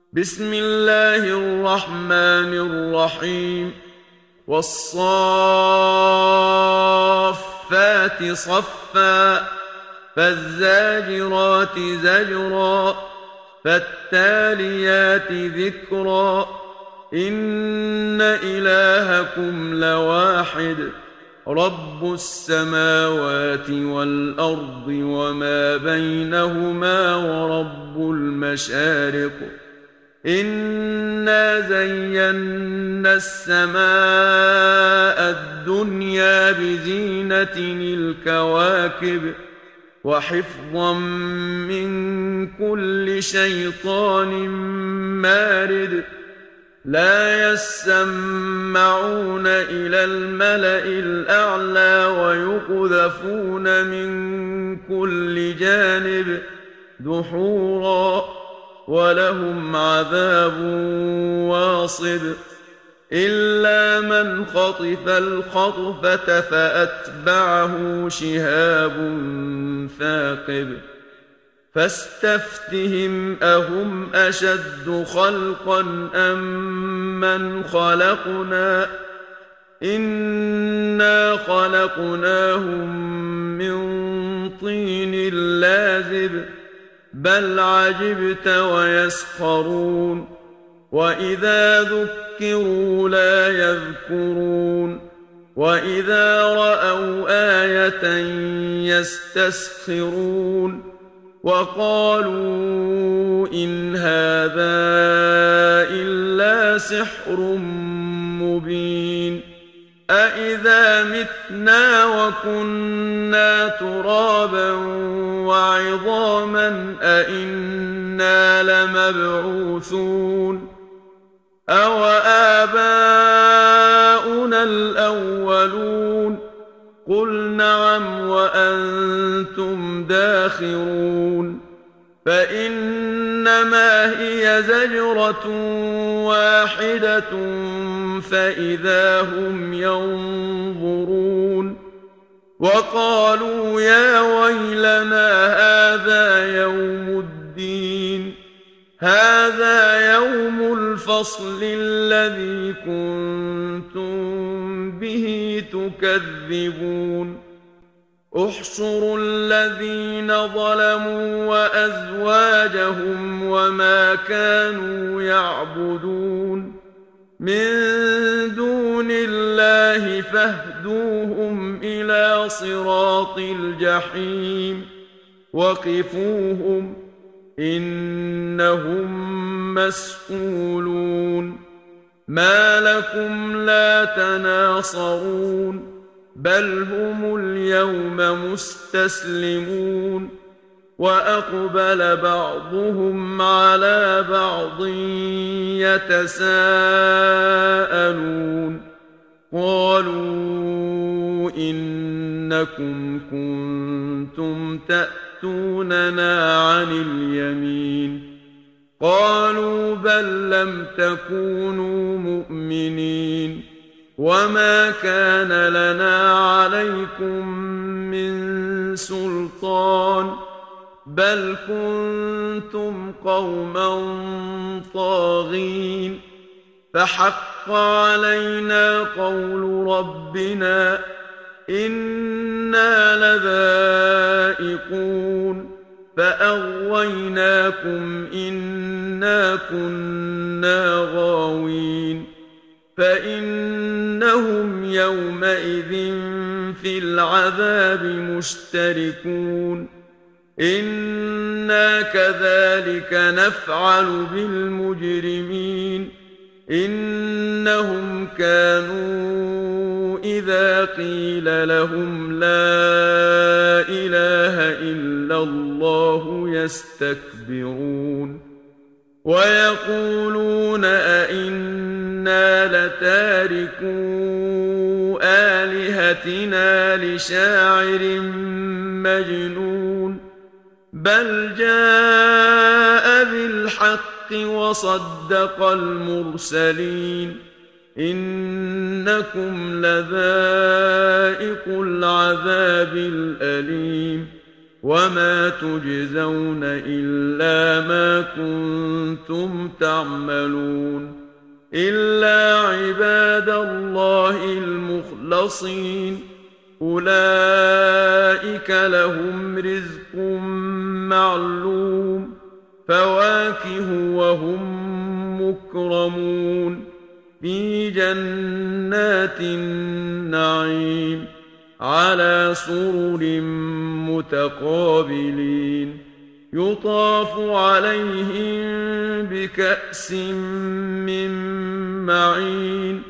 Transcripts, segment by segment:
بسم الله الرحمن الرحيم والصافات صفا فالزاجرات زجرا فالتاليات ذكرا إن إلهكم لواحد رب السماوات والأرض وما بينهما ورب المشارق إنا زينا السماء الدنيا بزينة الكواكب وحفظا من كل شيطان مارد لا يسمعون إلى الملأ الأعلى ويقذفون من كل جانب دحورا ولهم عذاب واصب إلا من خطف الخطفة فأتبعه شهاب ثاقب فاستفتهم أهم أشد خلقا أم من خلقنا إنا خلقناهم من طين لازب بل عجبت ويسخرون وإذا ذكروا لا يذكرون وإذا رأوا آية يستسخرون وقالوا إن هذا إلا سحر مبين أإذا متنا وكنا ترابا وعظاما أإنا لمبعوثون أو آباؤنا الأولون قل نعم وأنتم داخرون فإنما هي زجرة واحدة فإذا هم ينظرون وقالوا يا ويلنا هذا يوم الدين هذا يوم الفصل الذي كنتم به تكذبون احشروا الذين ظلموا وأزواجهم وما كانوا يعبدون من دون الله فاهدوهم إلى صراط الجحيم وقفوهم إنهم مسئولون ما لكم لا تناصرون بل هم اليوم مستسلمون وأقبل بعضهم على بعض يتساءلون قالوا إنكم كنتم تأتوننا عن اليمين قالوا بل لم تكونوا مؤمنين وما كان لنا عليكم من سلطان بل كنتم قوما طاغين فحق علينا قول ربنا إنا لذائقون فأغويناكم إنا كنا غاوين فإنهم يومئذ في العذاب مشتركون إنا كذلك نفعل بالمجرمين إنهم كانوا إذا قيل لهم لا إله إلا الله يستكبرون ويقولون أئنا لتاركو آلهتنا لشاعر مجنون بل جاء بالحق وصدق المرسلين إنكم لذائقو العذاب الأليم وما تجزون إلا ما كنتم تعملون إلا عباد الله المخلصين أولئك لهم رزق معلوم فواكه وهم مكرمون في جنات النعيم على سرر متقابلين يطاف عليهم بكأس من معين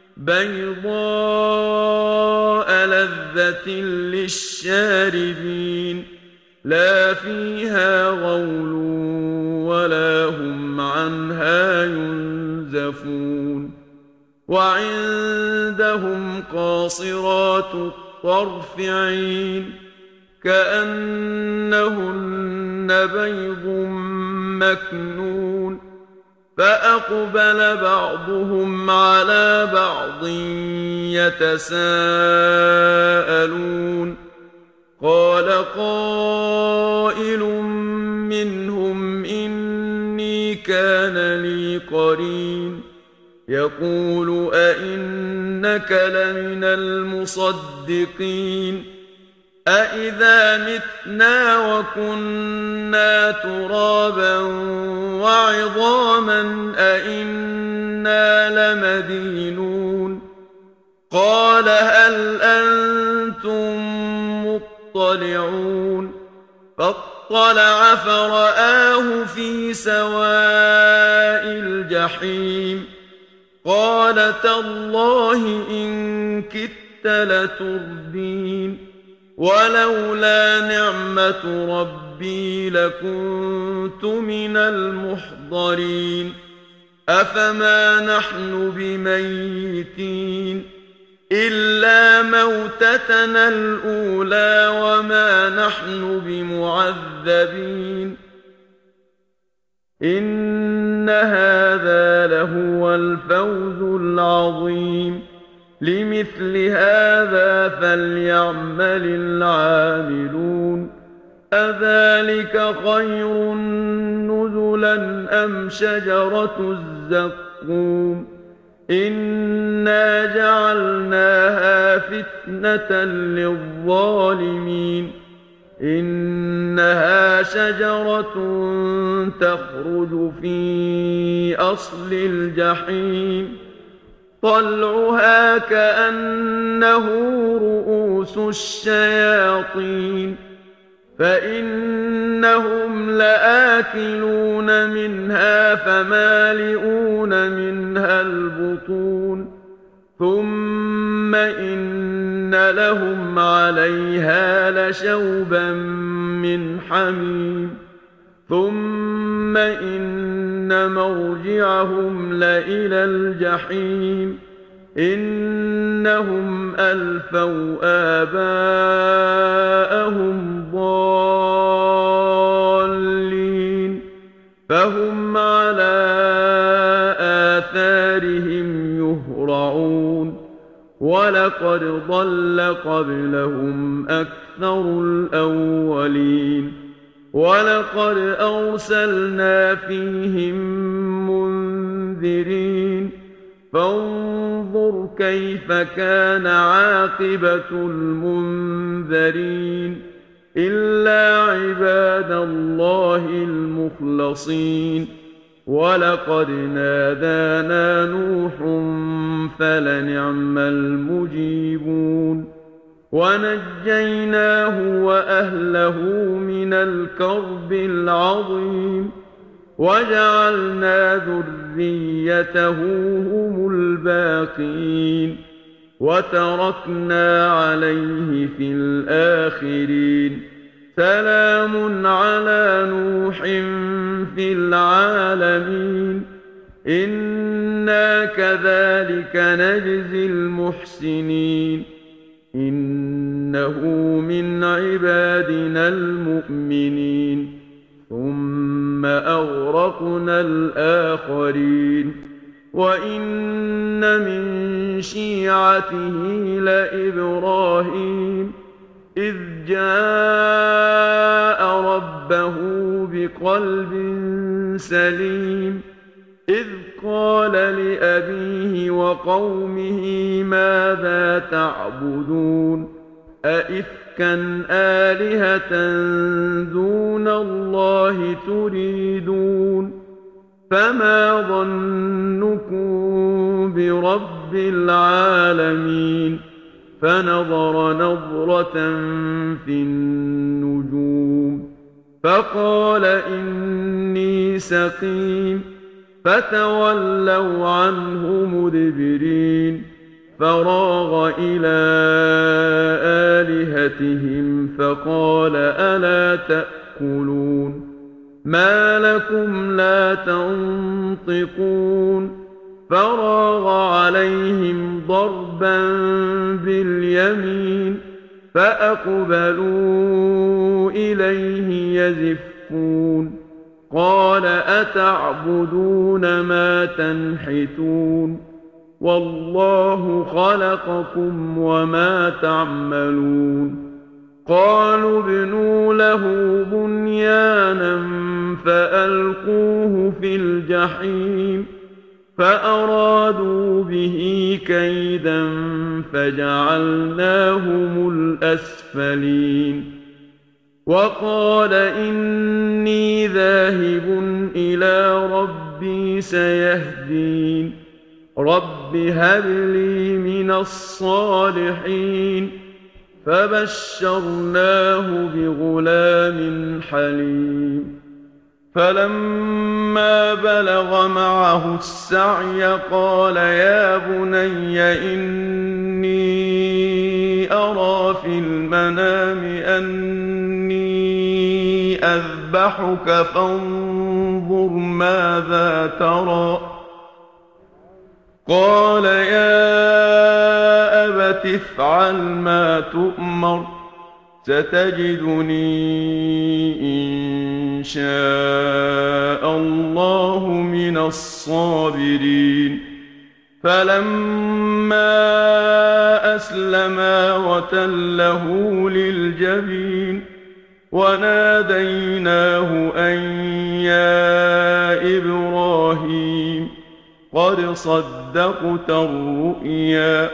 بيضاء لذة للشاربين لا فيها غول ولا هم عنها ينزفون وعندهم قاصرات الطرف عين كأنهن بيض مكنون فأقبل بعضهم على بعض يتساءلون قال قائل منهم إني كان لي قرين يقول أئنك لمن المصدقين أإذا متنا وكنا ترابا وعظاما أإنا لمدينون قال هل أنتم مطلعون فاطلع فرآه في سواء الجحيم قال تالله إن كدت لتردين ولولا نعمة ربي لكنت من المحضرين أفما نحن بميتين إلا موتتنا الأولى وما نحن بمعذبين إن هذا لهو الفوز العظيم لمثل هذا فليعمل العاملون أذلك خير نزلا أم شجرة الزقوم إنا جعلناها فتنة للظالمين إنها شجرة تخرج في أصل الجحيم طلعها كأنه رؤوس الشياطين فإنهم لآكلون منها فمالئون منها البطون ثم إن لهم عليها لشوبا من حميم ثم إن مرجعهم لإلى الجحيم إنهم ألفوا آباءهم ضالين فهم على آثارهم يهرعون ولقد ضل قبلهم أكثر الأولين ولقد أرسلنا فيهم منذرين فانظر كيف كان عاقبة المنذرين إلا عباد الله المخلصين ولقد نادانا نوح فلنعم المجيبون ونجيناه وأهله من الكرب العظيم وجعلنا ذريته هم الباقين وتركنا عليه في الآخرين سلام على نوح في العالمين إنا كذلك نجزي المحسنين إنه من عبادنا المؤمنين ثم أغرقنا الآخرين وإن من شيعته لإبراهيم إذ جاء ربه بقلب سليم إذ قال لأبيه وقومه ماذا تعبدون أئفكا آلهة دون الله تريدون فما ظنكم برب العالمين فنظر نظرة في النجوم فقال إني سقيم فتولوا عنه مدبرين فراغ إلى آلهتهم فقال ألا تأكلون ما لكم لا تنطقون فراغ عليهم ضربا باليمين فأقبلوا إليه يزفون قال أتعبدون ما تنحتون والله خلقكم وما تعملون قالوا ابنوا له بنيانا فألقوه في الجحيم فأرادوا به كيدا فجعلناهم الأسفلين وقال إني ذاهب إلى ربي سيهدين رب هب لي من الصالحين فبشرناه بغلام حليم فلما بلغ معه السعي قال يا بني إني أرى في المنام أني أذبحك فانظر ماذا ترى قال يا أبت افعل ما تؤمر ستجدني إن شاء الله من الصابرين فلما أسلما وتله للجبين وناديناه أن يا إبراهيم قد صدقت الرؤيا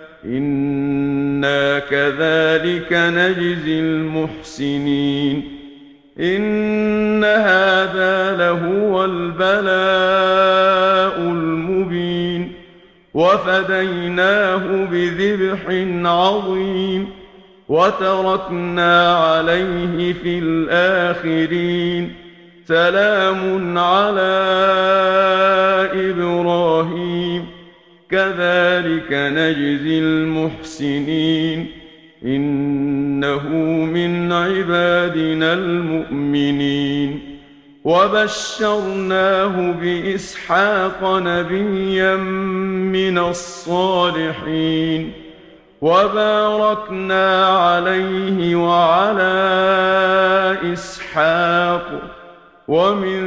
إنا كذلك نجزي المحسنين إن هذا لهو البلاء المبين وفديناه بذبح عظيم وتركنا عليه في الآخرين سلام على إبراهيم كذلك نجزي المحسنين إنه من عبادنا المؤمنين وبشرناه بإسحاق نبيا من الصالحين وباركنا عليه وعلى إسحاق ومن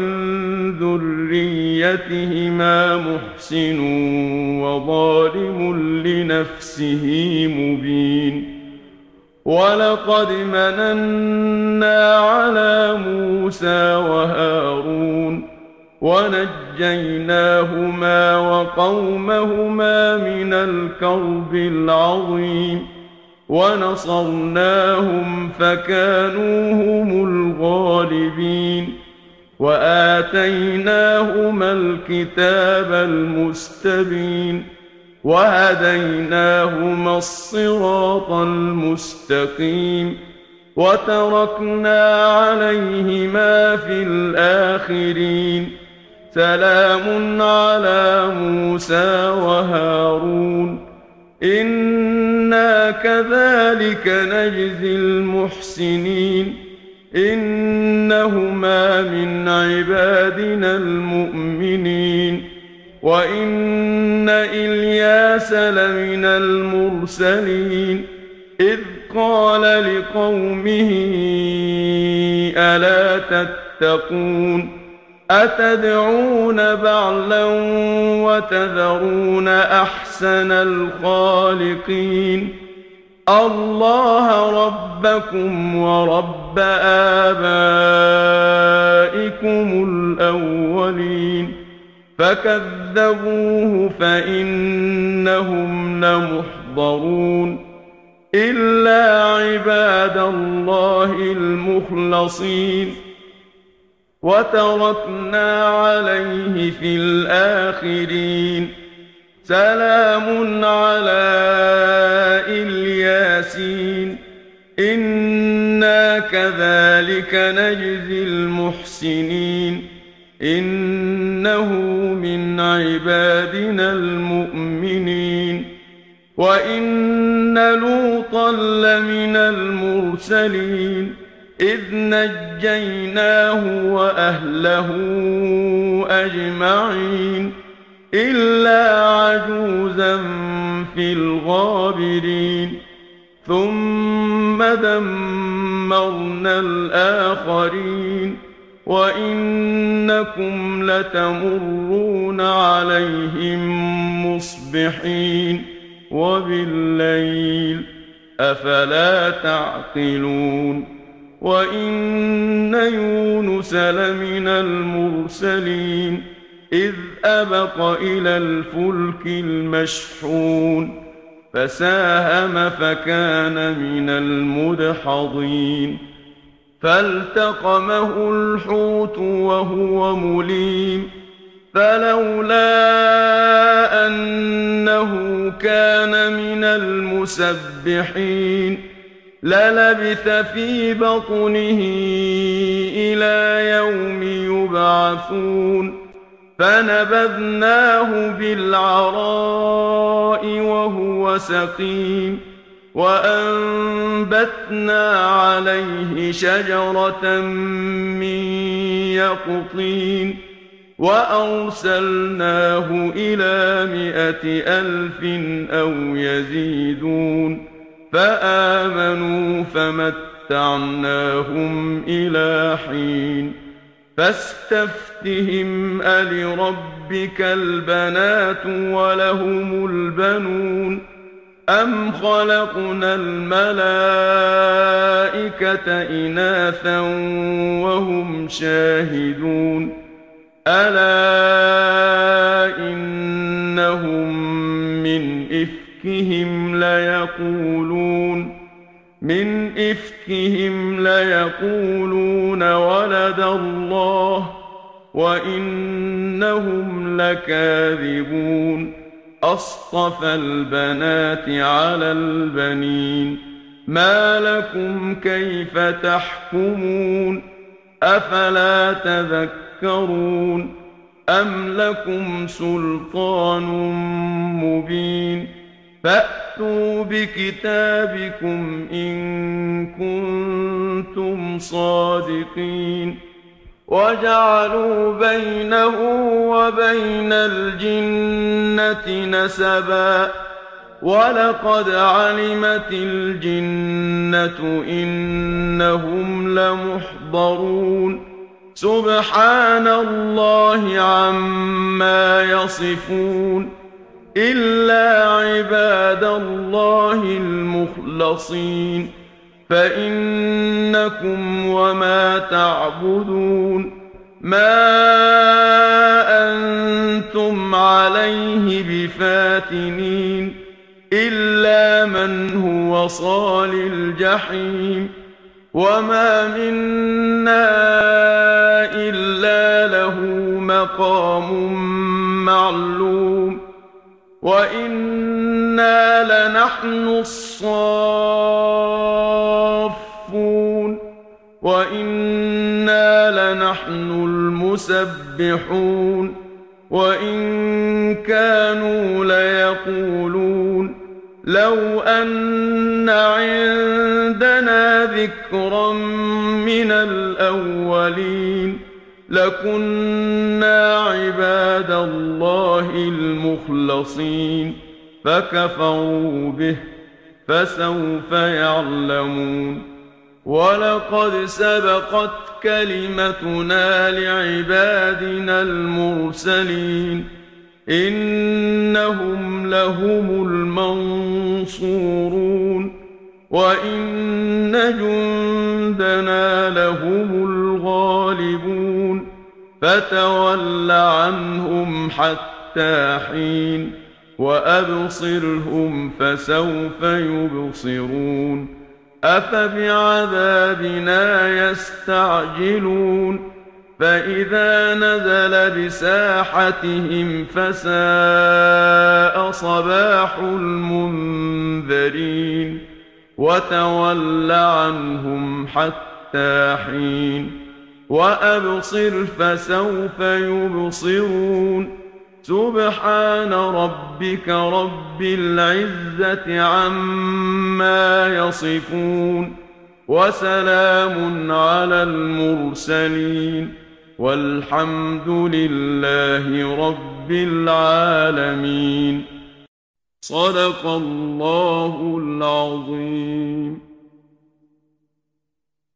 ذريتهما محسن وظالم لنفسه مبين ولقد مننا على موسى وهارون ونجيناهما وقومهما من الكرب العظيم ونصرناهم فكانوا هم الغالبين وآتيناهما الكتاب المستبين وهديناهما الصراط المستقيم وتركنا عليهما في الآخرين سلام على موسى وهارون إنا كذلك نجزي المحسنين إنهما من عبادنا المؤمنين وإن إلياس لمن المرسلين إذ قال لقومه ألا تتقون أتدعون بعلا وتذرون أحسن الخالقين الله ربكم ورب آبائكم الأولين فكذبوه فإنهم لمحضرون إلا عباد الله المخلصين وتركنا عليه في الآخرين سلام على الياسين إنا كذلك نجزي المحسنين إنه من عبادنا المؤمنين وإن لوطا لمن المرسلين إذ نجيناه وأهله أجمعين إلا عجوزا في الغابرين ثم دمرنا الآخرين وإنكم لتمرون عليهم مصبحين وبالليل أفلا تعقلون وإن يونس لمن المرسلين إذ أبق إلى الفلك المشحون فساهم فكان من المدحضين فالتقمه الحوت وهو مليم فلولا أنه كان من المسبحين للبث في بطنه إلى يوم يبعثون فنبذناه بالعراء وهو سقيم وأنبتنا عليه شجرة من يقطين وأرسلناه إلى 100,000 أو يزيدون فآمنوا فمتعناهم إلى حين فاستفتهم ألربك البنات ولهم البنون أم خلقنا الملائكة إناثا وهم شاهدون ألا إنهم من إفكهم ليقولون ولد الله وإنهم لكاذبون أصطفى البنات على البنين ما لكم كيف تحكمون أفلا تذكرون أم لكم سلطان مبين فأتوا بكتابكم إن كنتم صادقين وجعلوا بينه وبين الجنة نسبا ولقد علمت الجنة إنهم لمحضرون سبحان الله عما يصفون إلا عباد الله المخلصين فإنكم وما تعبدون ما أنتم عليه بفاتنين إلا من هو صال الجحيم وما منا إلا له مقام معلوم وإنا لنحن الصافون وإنا لنحن المسبحون وإن كانوا ليقولون لو أن عندنا ذكرا من الأولين لكنا عباد الله المخلصين فكفروا به فسوف يعلمون ولقد سبقت كلمتنا لعبادنا المرسلين إنهم لهم المنصورون وَإِنَّ جُندَنَا لَهُمُ الْغَالِبُونَ فَتَوَلَّ عَنْهُمْ حَتَّىٰ حِينٍ وَأَبْصِرْهُمْ فَسَوْفَ يُبْصِرُونَ أَفَبِعَذَابِنَا يَسْتَعْجِلُونَ فَإِذَا نَزَلَ بِسَاحَتِهِمْ فَسَاءَ صَبَاحُ الْمُنذَرِينَ وَتَوَلَّ عَنْهُمْ حَتَّىٰ حِينٍ وَأَبْصِرْ فَسَوْفَ يُبْصِرُونَ سُبْحَانَ رَبِّكَ رَبِّ الْعِزَّةِ عَمَّا يَصِفُونَ وَسَلَامٌ عَلَى الْمُرْسَلِينَ وَالْحَمْدُ لِلَّهِ رَبِّ الْعَالَمِينَ. صدق الله العظيم.